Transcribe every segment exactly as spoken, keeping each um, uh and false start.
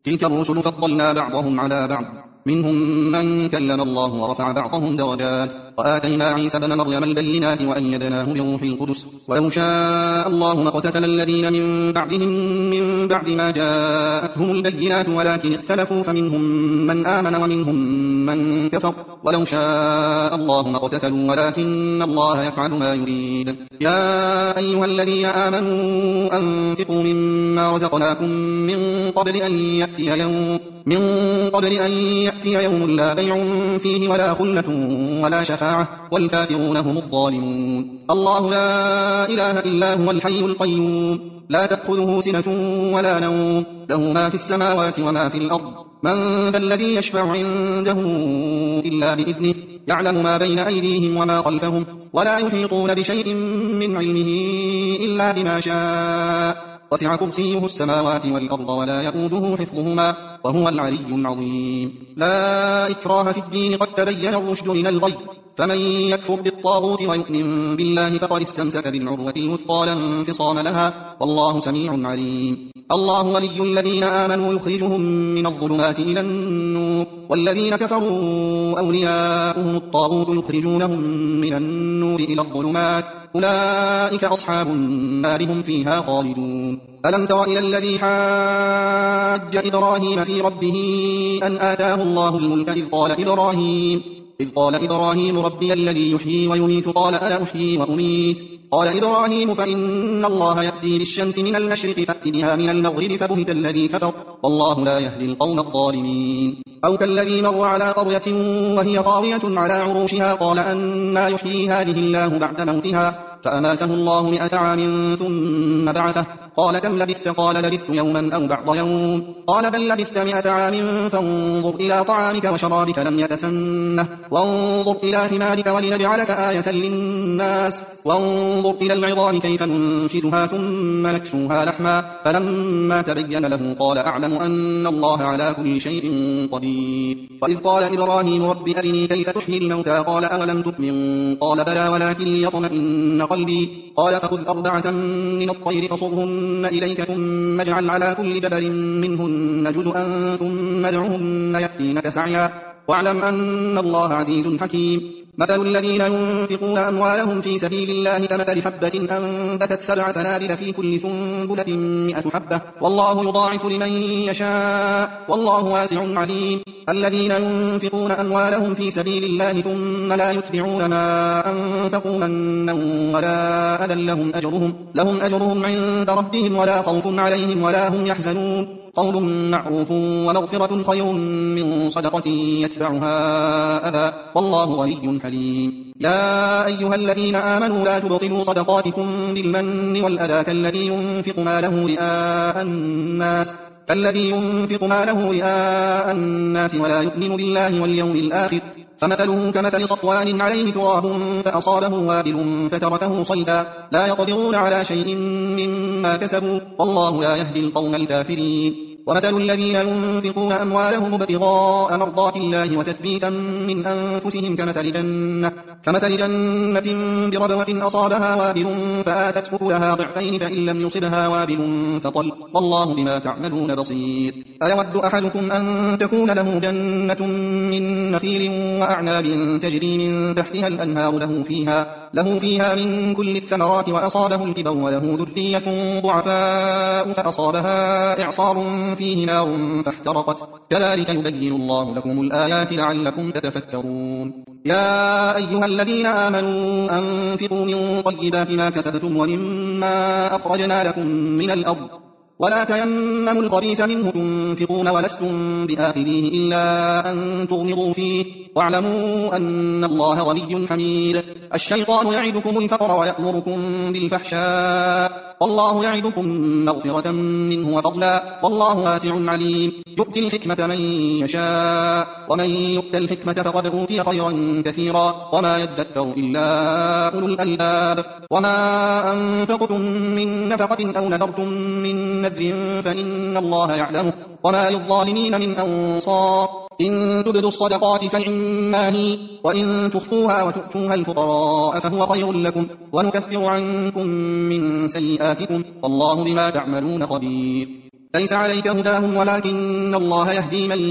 تلك الرسل فضلنا بعضهم على بعض، منهم من كلم الله ورفع بعضهم درجات، وآتينا عيسى بن مريم البينات وأيدناه بروح القدس، ولو شاء الله ما اقتتل الذين من بعدهم من بعد ما جاءتهم البينات ولكن اختلفوا فمنهم من آمن ومنهم من كفر، ولو شاء الله ما اقتتلوا ولكن الله يفعل ما يريد. يا أيها الذين آمنوا أنفقوا مما رزقناكم من قبل أن يأتي يوم من قبل أن يأتي يوم لا بيع فيه ولا خلة ولا شفاعة والكافرون هم الظالمون. الله لا إله إلا هو الحي القيوم لا تأخذه سنة ولا نوم، له ما في السماوات وما في الأرض، من ذا الذي يشفع عنده إلا بإذنه، يعلم ما بين أيديهم وما خلفهم، ولا يحيطون بشيء من علمه إلا بما شاء، وسع كرسيه السماوات والأرض ولا يؤوده حفظهما وهو العلي العظيم. لا إكراه في الدين قد تبين الرشد من الغي، فمن يكفر بالطاغوت ويؤمن بالله فقد استمسك بالعروة الوثقى لا انفصام لها، والله سميع عليم. الله ولي الذين آمنوا يخرجهم من الظلمات إلى النور، والذين كفروا أولياؤهم الطاغوت يخرجونهم من النور إلى الظلمات، أولئك أصحاب النار هم فيها خالدون. ألم تر إلى الذي حاج إبراهيم في ربه أن آتاه الله الملك إذ قال إبراهيم إذ قال إبراهيم ربي الذي يحيي ويميت قال أنا أحيي وأميت قال إبراهيم فإن الله يأتي بالشمس من المشرق فأت بها من المغرب فبهت الذي كفر والله لا يهدي القوم الظالمين. أو كالذي مر على قرية وهي خاوية على عروشها قال أنى يحيي هذه الله بعد موتها فأماته الله مئة عام ثم بعثه قال كم لبثت قال لبثت يوما أو بعض يوم قال بل لبثت مئة عام فانظر إلى طعامك وشرابك لم يتسنه وانظر إلى حمارك ولنجعلك آية للناس وانظر إلى العظام كيف ننشزها ثم نكسوها لحما فلما تبين له قال أعلم أن الله على كل شيء قدير. وإذ قال إبراهيم رب أرني كيف تحيي الموتى قال أولم تؤمن قال بلى ولكن ليطمئن قلبي قال فخذ أربعة من الطير فصرهن إليك ثم اجعل على كل جبل منهن جزءا ثم ادعهن يأتينك سعيا واعلم أن الله عزيز حكيم. مثل الذين ينفقون أموالهم في سبيل الله كمثل حبة أنبتت سبع سنابل في كل سنبلة مئة حبة والله يضاعف لمن يشاء والله واسع عليم. الذين ينفقون أموالهم في سبيل الله ثم لا يتبعون ما أنفقوا منا ولا أذى لهم أجرهم, لهم أجرهم عند ربهم ولا خوف عليهم ولا هم يحزنون. قول معروف ومغفرة خير من صدقة يتبعها أذى والله غني حليم. يا أيها الذين آمنوا لا تبطلوا صدقاتكم بالمن والأذى كالذي ينفق ماله رئاء الناس كالذي ينفق ماله رئاء الناس ولا يؤمن بالله واليوم الآخر فمثله كمثل صفوان عليه تراب فأصابه وابل فتركه صلدا لا يقدرون على شيء مما كسبوا والله لا يهدي القوم الكافرين. ومثل الذين ينفقون أموالهم ابتغاء مرضات الله وتثبيتا من أنفسهم كمثل جنة, كمثل جنة بربوة أصابها وابل فآتت أكلها ضعفين فإن لم يصبها وابل فطل والله بما تعملون بصير. أيود أحدكم أن تكون له جنة من نخيل وأعناب تجري من تحتها الأنهار له فيها, له فيها من كل الثمرات وأصابه الكبر وله ذرية ضعفاء فأصابها إعصار فيه نار فاحترقت كذلك يبين الله لكم الآيات لعلكم تتفكرون. يا أيها الذين آمنوا أنفقوا من طيبات ما كسبتم ومما أخرجنا لكم من الأرض ولا تيمموا الخبيث منه تنفقون ولستم بآخذيه إلا أن تغمضوا فيه واعلموا أن الله غني حميد. الشيطان يعدكم الفقر ويأمركم بالفحشاء والله يعدكم مغفرة منه وفضلا والله واسع عليم. يؤتي الحكمة من يشاء ومن يؤت الحكمة فقد أوتي خيرا كثيرا وما يذكر إلا أولو الألباب. وما أنفقتم من نفقة أو نذرتم من نذر فإن الله يعلمه وما للظالمين من أنصار. إن تبدوا الصدقات فنعما هي وإن تخفوها وتؤتوها الفقراء فهو خير لكم ونكفر عنكم من سيئاتكم والله بما تعملون خبير. ليس عليك هداهم ولكن الله يهدي من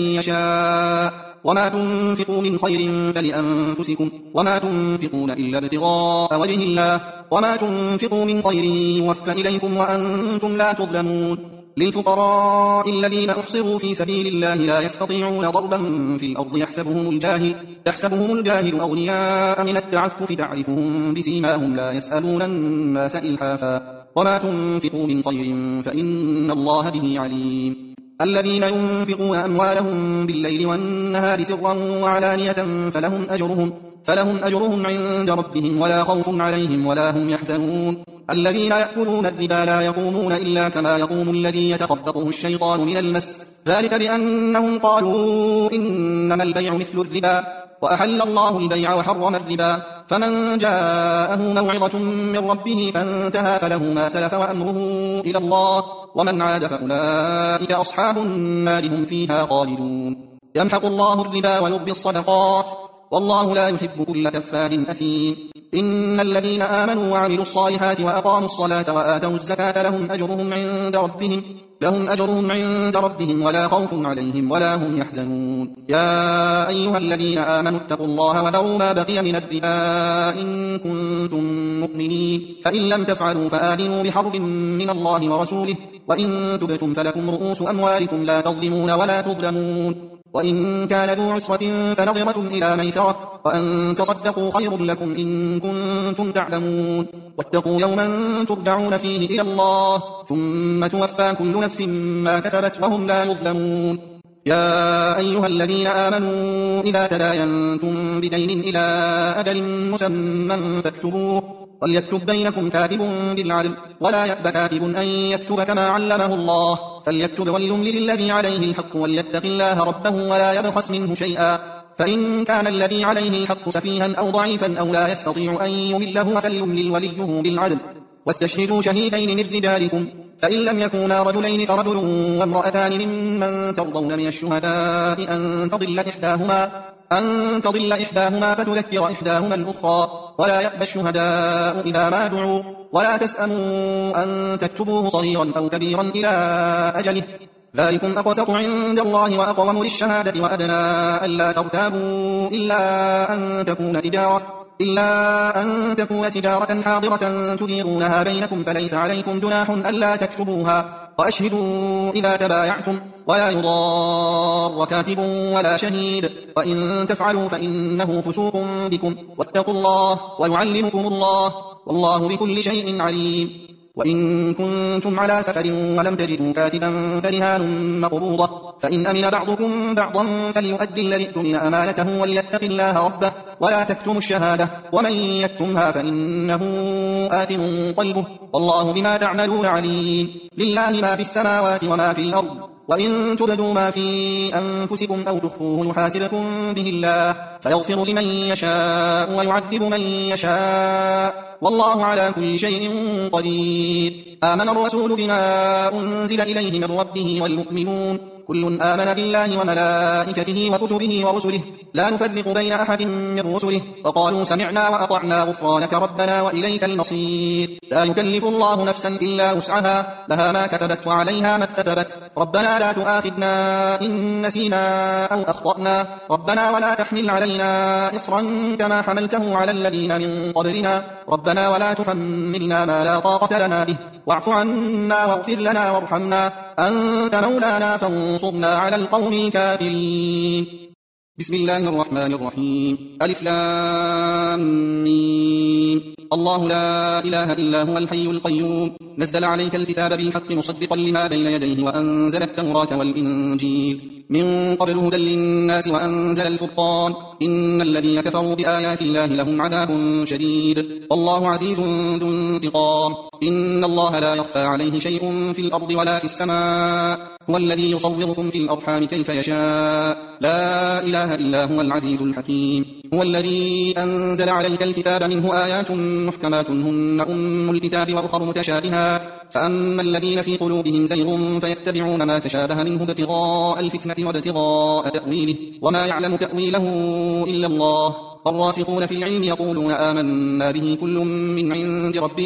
يشاء وما تنفقوا من خير فلأنفسكم وما تنفقون إلا ابتغاء وجه الله وما تنفقوا من خير يوفى إليكم وأنتم لا تظلمون للفقراء الذين أحصروا في سبيل الله لا يستطيعون ضربا في الأرض يحسبهم الجاهل تحسبهم الجاهل أغنياء من التعفف تعرفهم بسيماهم لا يسألون الناس إلحافا وما تنفقوا من خير فإن الله به عليم الذين ينفقون أموالهم بالليل والنهار سرا وعلانية فلهم أجرهم فلهم أجرهم عند ربهم ولا خوف عليهم ولا هم يحزنون الذين يأكلون الربا لا يقومون إلا كما يقوم الذي يتخبطه الشيطان من المس ذلك بأنهم قالوا إنما البيع مثل الربا وأحل الله البيع وحرم الربا فمن جاءه موعظة من ربه فانتهى فله ما سلف وأمره إلى الله ومن عاد فأولئك أصحاب النار هم فيها خالدون يمحق الله الربا ويربي الصدقات والله لا يحب كل كفار أثيم إن الذين آمنوا وعملوا الصالحات وأقاموا الصلاة وآتوا الزكاة لهم أجرهم عند ربهم لهم أجرهم عند ربهم ولا خوف عليهم ولا هم يحزنون يا أيها الذين آمنوا اتقوا الله وذروا ما بقي من الربا إن كنتم مؤمنين فإن لم تفعلوا فآذنوا بحرب من الله ورسوله وإن تبتم فلكم رؤوس أموالكم لا تظلمون ولا تظلمون وإن كان ذو عسرة فنظرة إلى ميسرة وأن تصدقوا خير لكم إن كنتم تعلمون واتقوا يوما ترجعون فيه إلى الله ثم توفى كل نفس ما كسبت وهم لا يظلمون يا أيها الذين آمنوا إذا تداينتم بدين إلى أجل مسمى فاكتبوه وليكتب بينكم كاتب بالعدل ولا يأب كاتب أن يكتب كما علمه الله فليكتب وليملل الذي عليه الحق وليتق الله ربه ولا يبخس منه شيئا فإن كان الذي عليه الحق سفيها أو ضعيفا أو لا يستطيع أن يمله فليملل وليه بالعدل واستشهدوا شهيدين من رجالكم فإن لم يكونا رجلين فرجل وامرأتان ممن ترضون من الشهداء أن تضل إحداهما أن تضل إحداهما فتذكر إحداهما الأخرى ولا يأبى الشهداء إذا ما دعوا ولا تسأموا أن تكتبوه صغيرا أو كبيرا إلى أجله ذلكم أقسط عند الله وأقوم للشهادة وأدنى ألا ترتابوا إلا أن تكون تجارة إلا أن تكون تجارة حاضرة تديرونها بينكم فليس عليكم جناح ألا تكتبوها وأشهدوا إذا تبايعتم ولا يضار كاتب ولا شهيد وإن تفعلوا فإنه فسوق بكم واتقوا الله ويعلمكم الله والله بكل شيء عليم وإن كنتم على سفر ولم تجدوا كاتبا فرهان مقبوضة فإن أمن بعضكم بعضا فليؤدي الذي اؤتمن أمانته وليتق الله ربه ولا تكتموا الشهادة ومن يكتمها فإنه آثم قلبه والله بما تعملون عليم لله ما في السماوات وما في الأرض وإن تبدوا ما في أنفسكم أو تخفوه يحاسبكم به الله فيغفر لمن يشاء ويعذب من يشاء والله على كل شيء قدير آمن الرسول بما أنزل إليه من ربه والمؤمنون كل آمن بالله وملائكته وكتبه ورسله لا نفرق بين أحد من رسله وقالوا سمعنا وأطعنا غفرانك ربنا وإليك المصير لا يكلف الله نفسا إلا وسعها لها ما كسبت وعليها ما اكتسبت ربنا لا تؤاخذنا إن نسينا أو أخطأنا ربنا ولا تحمل علينا إصرا كما حملته على الذين من قبلنا ربنا ولا تحملنا ما لا طاقة لنا به واعف عنا واغفر لنا وارحمنا أنت مولانا فانصرنا على القوم الكافرين بسم الله الرحمن الرحيم ألف لام ميم الله لا إله إلا هو الحي القيوم نزل عليك الكتاب بالحق مصدقا لما بين يديه وأنزل التوراة والإنجيل من قبل هدى للناس وأنزل الفرقان إن الذين كفروا بآيات الله لهم عذاب شديد والله عزيز ذو انتقام إن الله لا يخفى عليه شيء في الأرض ولا في السماء هو الذي يصوركم في الأرحام كيف يشاء لا إله إلا هو العزيز الحكيم هو الذي أنزل عليك الكتاب منه آيات محكمات هن أم الكتاب وأخر متشابهات فأما الذين في قلوبهم زيغ فيتبعون ما تشابه منه ابتغاء الفتنة وابتغاء تأويله وما يعلم تأويله إلا الله والراسخون في العلم يقولون آمنا به كل من عند ربنا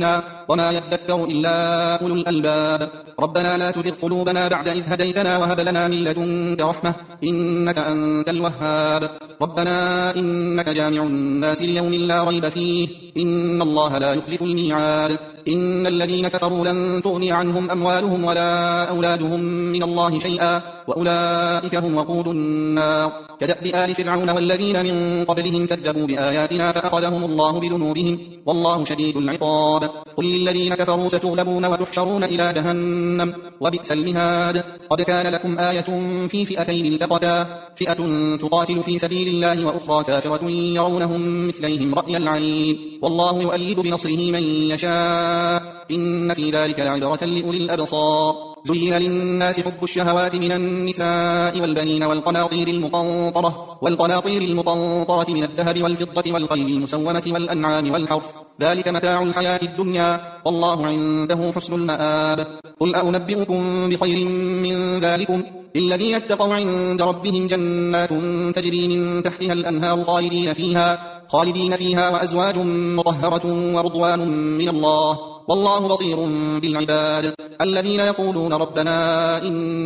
وما يذكر إلا أولو الألباب. ربنا لا تزغ قلوبنا بعد إذ هديتنا وهب لنا من لدنك رحمة إنك أنت الوهاب. ربنا إنك جامع الناس ليوم لا ريب فيه إن الله لا يخلف الميعاد. إن الذين كفروا لن تغني عنهم أموالهم ولا أولادهم من الله شيئا وأولئك هم وقود النار. كدأب آل فرعون والذين من قبلهم كذبوا بآياتنا فأخذهم الله بذنوبهم والله شديد العقاب. قل للذين كفروا ستغلبون وتحشرون إلى جهنم وبئس المهاد. قد كان لكم آية في فئتين التقتا فئة تقاتل في سبيل الله وأخرى كافرة يرونهم مثليهم رأي العين والله يؤيد بنصره من يشاء إن في ذلك لعبرة لأولي الأبصار. زين للناس حب الشهوات من النساء والبنين والقناطير المقنطرة والقناطير المقنطرة من الذهب والفضة والخيل المسومة والأنعام والحرث ذلك متاع الحياة الدنيا والله عنده حسن المآب. قل أنبئكم بخير من ذلكم للذين اتقوا عند ربهم جنات تجري من تحتها الأنهار خالدين فيها خالدين فيها وأزواج مطهرة ورضوان من الله والله بصير بالعباد. الذين يقولون ربنا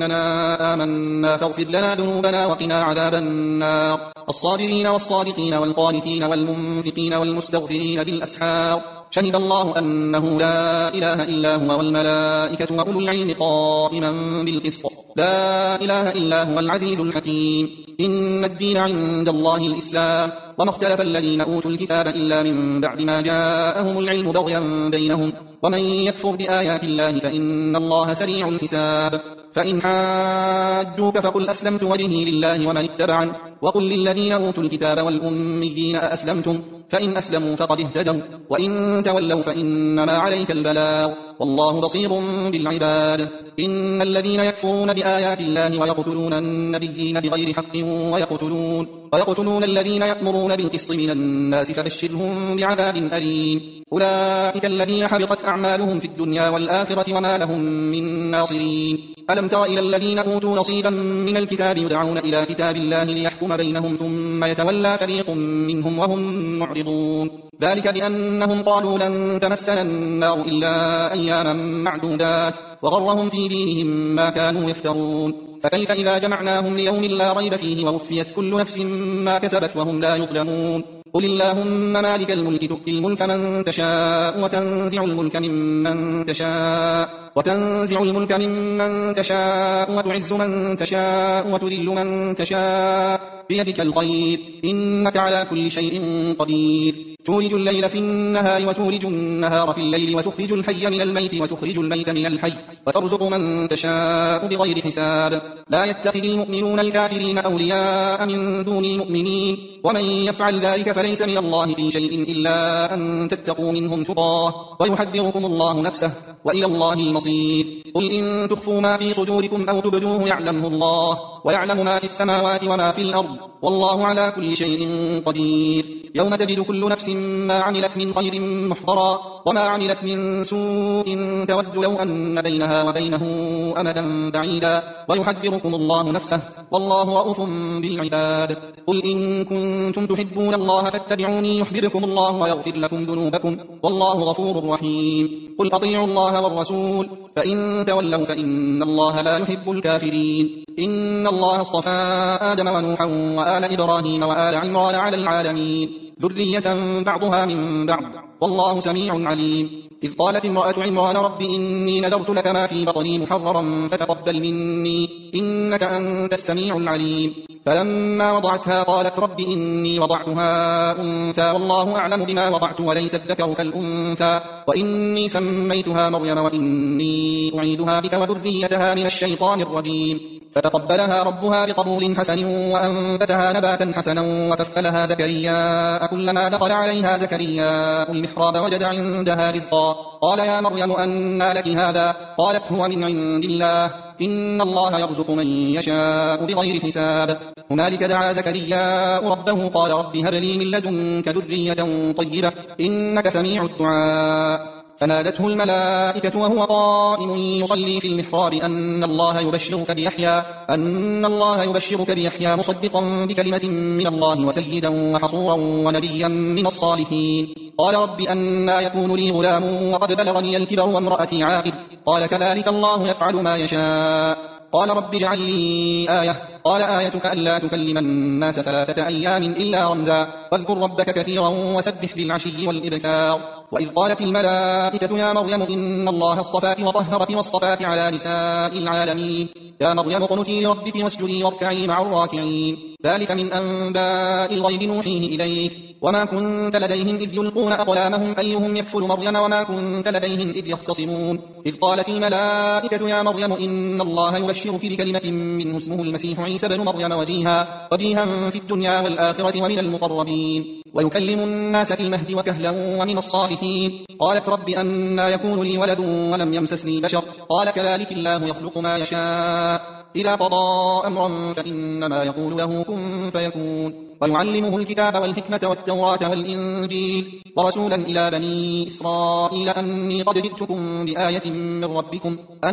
إننا آمنا فاغفر لنا ذنوبنا وقنا عذاب النار. الصابرين والصادقين والقانتين والمنفقين والمستغفرين بالأسحار. شهد الله أنه لا إله إلا هو والملائكة وأولو العلم قائما بالقسط لا إله إلا هو العزيز الحكيم. إن الدين عند الله الإسلام وما اختلف الذين أوتوا الكتاب إلا من بعد ما جاءهم العلم بغيا بينهم ومن يكفر بآيات الله فإن الله سريع الحساب. فإن حاجوك فقل أسلمت وجهي لله ومن اتبعن وقل للذين أوتوا الكتاب والأميين أأسلمتم فإن أسلموا فقد اهتدوا وإن تولوا فإنما عليك البلاغ والله بصير بالعباد. إن الذين يكفرون بآيات الله ويقتلون النبيين بغير حق ويقتلون, ويقتلون الذين يأمرون بالقسط من الناس فبشرهم بعذاب أليم. أولئك الذين حبطت أعمالهم في الدنيا والآخرة وما لهم من ناصرين. ألم تر إلى الذين أوتوا نصيبا من الكتاب يدعون إلى كتاب الله ليحكم بينهم ثم يتولى فريق منهم وهم معرضون. ذلك بأنهم قالوا لن تمسنا النار إلا أياما معدودات وغرهم في دينهم ما كانوا يفترون. فكيف إذا جمعناهم ليوم لا ريب فيه ووفيت كل نفس ما كسبت وهم لا يظلمون. قل اللهم مالك الملك تؤتي الملك من تشاء وتنزع الملك ممن تشاء وتنزع الملك ممن تشاء وتعز من تشاء وتذل من تشاء بيدك الخير إنك على كل شيء قدير. تولج الليل في النهار وتولج النهار في الليل وتخرج الحي من الميت وتخرج الميت من الحي وترزق من تشاء بغير حساب. لا يتخذ المؤمنون الكافرين أولياء من دون المؤمنين ومن يفعل ذلك فليس من الله في شيء إلا أن تتقوا منهم تقاه ويحذركم الله نفسه وإلى الله المصير. قل إن تخفوا ما في صدوركم أو تبدوه يعلمه الله ويعلم ما في السماوات وما في الأرض والله على كل شيء قدير. يوم تجد كل نفس ما عملت من خير محضرا وما عملت من سوء تود لو أن بينها وبينه أمدا بعيدا ويحذركم الله نفسه والله رؤوف بالعباد. قل إن كنتم تحبون الله فاتبعوني يحببكم الله ويغفر لكم ذنوبكم والله غفور رحيم. قل أطيعوا الله والرسول فإن تولوا فإن الله لا يحب الكافرين. إن الله اصطفى آدم ونوحا وآل إبراهيم وآل عمران على العالمين ذرية بعضها من بعض والله سميع عليم. إذ قالت امرأة عمران رب إني نذرت لك ما في بطني محررا فتقبل مني إنك أنت السميع العليم. فلما وضعتها قالت رب إني وضعتها أنثى والله أعلم بما وضعت وليس الذكر كالأنثى وإني سميتها مريم وإني أعيدها بك وذريتها من الشيطان الرجيم. فتقبلها ربها بقبول حسن وأنبتها نباتا حسنا وكفلها زكريا كلما دخل عليها زكريا المحراب وجد عندها رزقا قال يا مريم أنى لك هذا قالت هو من عند الله إن الله يرزق من يشاء بغير حساب. هنالك دعا زكريا ربه قال رب هب لي من لدنك ذرية طيبة إنك سميع الدعاء. فنادته الملائكة وهو قائم يصلي في المحراب أن الله يبشرك بيحيى أن الله يبشرك بيحيى مصدقا بكلمة من الله وسيدا وحصورا ونبيا من الصالحين. قال رب أنى يكون لي غلام وقد بلغني الكبر وامرأتي عاقر قال كذلك الله يفعل ما يشاء قال رب اجعل لي آية قال آيتك ألا تكلم الناس ثلاثة أيام إلا رمزا واذكر ربك كثيرا وسبح بالعشي والإبكار وإذ قالت الملائكة يا مريم إن الله اصطفاك وطهرك واصطفاك على نساء العالمين يا مريم اقنتي لربك واسجدي واركعي مع الراكعين ذلك من أنباء الغيب نوحيه إليك وما كنت لديهم إذ يلقون أقلامهم أيهم يكفل مريم وما كنت لديهم إذ يختصمون إذ قالت الملائكة يا مريم إن الله يبشرك بكلمة منه اسمه المسيح عيسى بن مريم وجيها, وجيها في الدنيا والآخرة ومن المقربين ويكلم الناس في المهد وكهلا ومن الصالحين قالت رب أنى يكون لي ولد ولم يمسسني بشر قال كذلك الله يخلق ما يشاء إذا قضى أمرا فإنما يقول له كن فيكون ويعلمه الكتاب والحكمة والتوراة والإنجيل ورسولا إلى بني إسرائيل أني قد جئتكم بآية من ربكم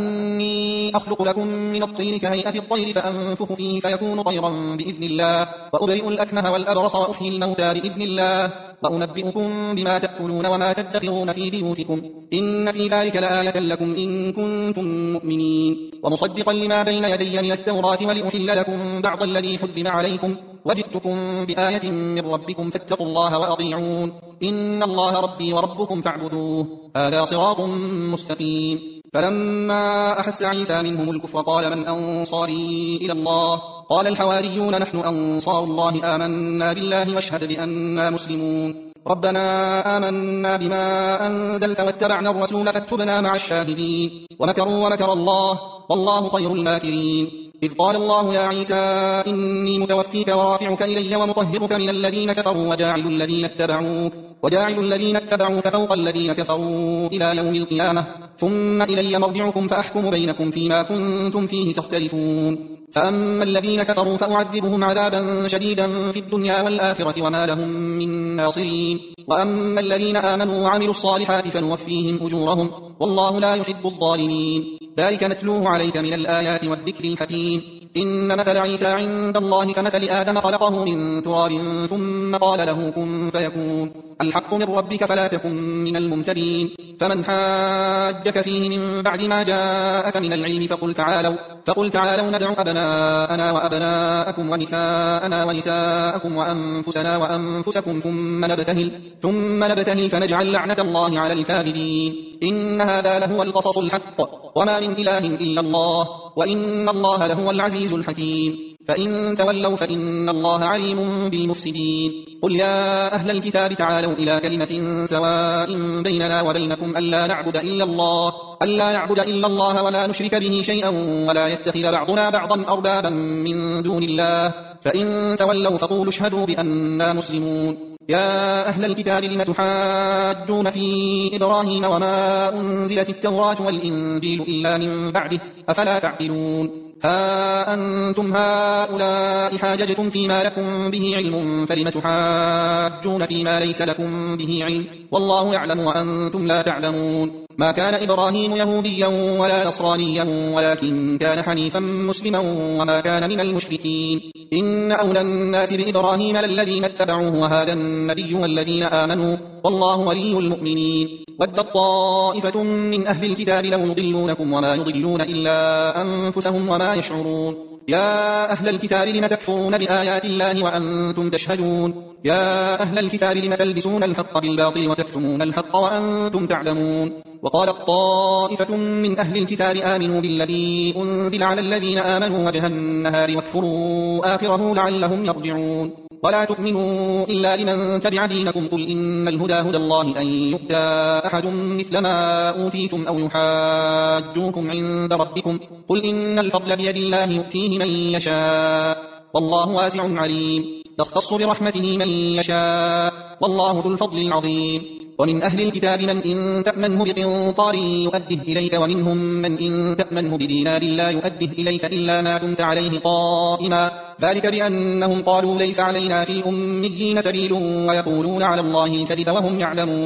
أني أخلق لكم من الطين كهيئة الطير فأنفخ فيه فيكون طيرا بإذن الله وأبرئ الأكمه والأبرص وأحيي الموتى بإذن الله وأنبئكم بما تأكلون وما تدخرون في بيوتكم إن في ذلك لآية لكم إن كنتم مؤمنين ومصدقا لما بين يدي من التوراة ولأحل لكم بعض الذي حرم عليكم وجئتكم بآية من ربكم فاتقوا الله وأطيعون إن الله ربي وربكم فاعبدوه هذا صراط مستقيم فلما أحس عيسى منهم الكفر قال من أنصاري إلى الله قال الحواريون نحن أنصار الله آمنا بالله واشهد بأننا مسلمون ربنا آمنا بما أنزلت واتبعنا الرسول فاكتبنا مع الشاهدين ومكروا ومكر الله والله خير الماكرين إذ قال الله يا عيسى إني متوفيك ورافعك إلي ومطهرك من الذين كفروا وجاعل الذين اتبعوك وجاعل الذين اتبعوك فوق الذين كفروا إلى يوم القيامة ثم إلي مرجعكم فأحكم بينكم فيما كنتم فيه تختلفون فأما الذين كفروا فأعذبهم عذابا شديدا في الدنيا والآخرة وما لهم من ناصرين وأما الذين آمنوا وعملوا الصالحات فنوفيهم أجورهم والله لا يحب الظالمين ذلك نتلوه عليك من الآيات والذكر الحكيم إن مثل عيسى عند الله كمثل آدم خلقه من تراب ثم قال له كن فيكون الحق من ربك فلا تكن من الممتدين فمن حاجك فيه من بعد ما جاءك من العلم فقل تعالوا, فقل تعالوا ندع أبناءنا وأبناءكم ونساءنا ونساءكم وأنفسنا وأنفسكم ثم نبتهل, ثم نبتهل فنجعل لعنة الله على الكاذبين إن هذا لهو القصص الحق وما من إله إلا الله وإن الله لهو العزيز الحكيم فإن تولوا فإن الله عليم بالمفسدين قل يا أهل الكتاب تعالوا إلى كلمة سواء بيننا وبينكم ألا نعبد إلا الله ألا نعبد إلا الله ولا نشرك به شيئا ولا يتخذ بعضنا بعضا أربابا من دون الله فإن تولوا فقولوا اشهدوا بأننا مسلمون يا أهل الكتاب لم تحاجون في إبراهيم وما أنزلت التوراة والإنجيل إلا من بعده أفلا تعقلون ها أنتم هؤلاء حاججتم فيما لكم به علم فلم تحاجون فيما ليس لكم به علم والله يعلم وأنتم لا تعلمون ما كان إبراهيم يهوديا ولا نصرانيا ولكن كان حنيفا مسلما وما كان من المشركين إن أولى الناس بإبراهيم للذين اتبعوه وهذا النبي والذين آمنوا والله ولي المؤمنين ودت طائفة من أهل الكتاب لو يضلونكم وما يضلون إلا أنفسهم وما يشعرون يا أهل الكتاب لم تكفرون بآيات الله وأنتم تشهدون يا أهل الكتاب لم تلبسون الحق بالباطل وتكتمون الحق وأنتم تعلمون وقالت طائفة من أهل الكتاب آمنوا بالذي أنزل على الذين آمنوا وجه النهار واكفروا آخره لعلهم يرجعون ولا تؤمنوا إلا لمن تبع دينكم قل إن الهدى هدى الله أن يؤتى أحد مثل ما أوتيتم أو يحاجوكم عند ربكم قل إن الفضل بيد الله يؤتيه من يشاء والله واسع عليم يختص برحمته من يشاء والله ذو الفضل العظيم ومن أهل الكتاب من إن تأمنه بقنطار يؤده إليك ومنهم من إن تأمنه بدينار لا يؤده إليك إلا ما دمت عليه قائما ذلك بأنهم قالوا ليس علينا في الأميين سبيل ويقولون على الله الكذب وهم يعلمون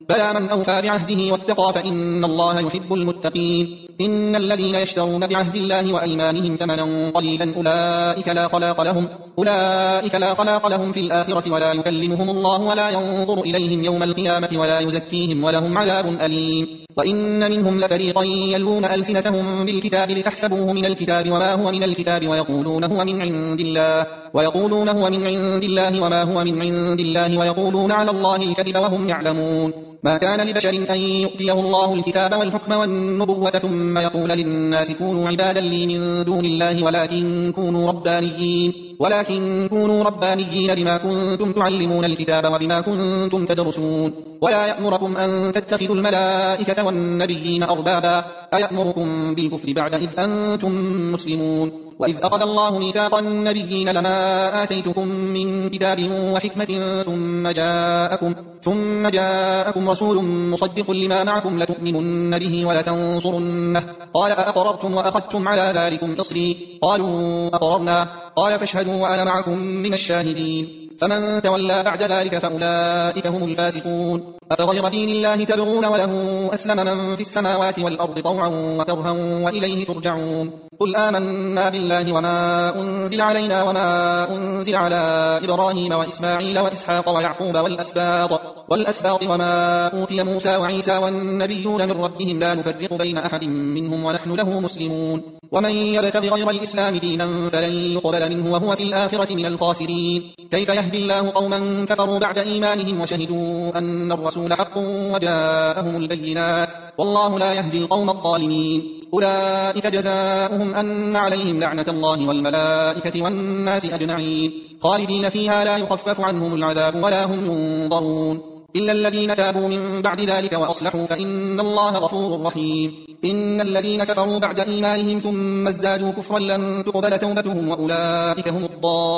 بلى من أوفى بعهده واتقى فإن الله يحب المتقين. إن الذين يشترون بعهد الله وأيمانهم ثمنا قليلا أولئك لا خلاق لهم أولئك لا خلاق لهم في الآخرة ولا يكلمهم الله ولا ينظر إليهم يوم القيامة ولا يزكيهم ولهم عذاب أليم. وإن منهم لفريقا يلوون ألسنتهم بالكتاب لتحسبوه من الكتاب وما هو من الكتاب ويقولون هو من عند الله ويقولون هو من عند الله وما هو من عند الله ويقولون على الله الكذب وهم يعلمون. ما كان لبشر أن يؤتيه الله الكتاب والحكم والنبوة ثم يقول للناس كونوا عبادا لي من دون الله ولكن كونوا ربانيين ولكن كونوا ربانيين بما كنتم تعلمون الكتاب وبما كنتم تدرسون. ولا يأمركم أن تتخذوا الملائكة والنبيين أربابا أيأمركم بالكفر بعد إذ أنتم مسلمون. وإذ أخذ الله ميثاق النبيين لما آتيتكم من كتاب وحكمة ثم جاءكم ثم جاءكم رسول مصدق لما معكم لتؤمنن به ولتنصرنه قال أأقررتم وأخذتم على ذلكم إصري قالوا أقررنا قال فاشهدوا وأنا معكم من الشاهدين. فمن تولى بعد ذلك فأولئك هم الفاسقون. أفغير دين الله تبغون وله أسلم من في السماوات والأرض طوعا وكرها وإليه ترجعون. قل آمنا بالله وما أنزل علينا وما أنزل على إبراهيم وإسماعيل وإسحاق ويعقوب والأسباط والأسباط وما أوتي موسى وعيسى والنبيون من ربهم لا نفرق بين أحد منهم ونحن له مسلمون. ومن يبتغ غير الإسلام دينا فلن يقبل منه وهو في الآخرة من الخاسرين. كيف يهدي الله قوما كفروا بعد إيمانهم وشهدوا أن الرسول حق وجاءهم البينات والله لا يهدي القوم الظالمين. أولئك جزاؤهم أن عليهم لعنة الله والملائكة والناس أجمعين خالدين فيها لا يخفف عنهم العذاب ولا هم ينظرون إلا الذين تابوا من بعد ذلك وأصلحوا فإن الله غفور رحيم. إن الذين كفروا بعد إيمانهم ثم ازدادوا كفرا لن تقبل توبتهم وأولئك هم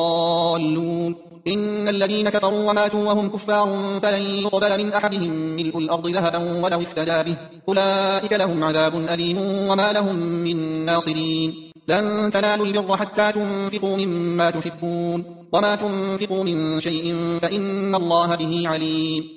الضالون. إن الذين كفروا وماتوا وهم كفار فلن يقبل من أحدهم ملء الأرض ذهبا ولو افتدى به أولئك لهم عذاب أليم وما لهم من ناصرين. لن تنالوا البر حتى تنفقوا مما تحبون وما تنفقوا من شيء فإن الله به عليم.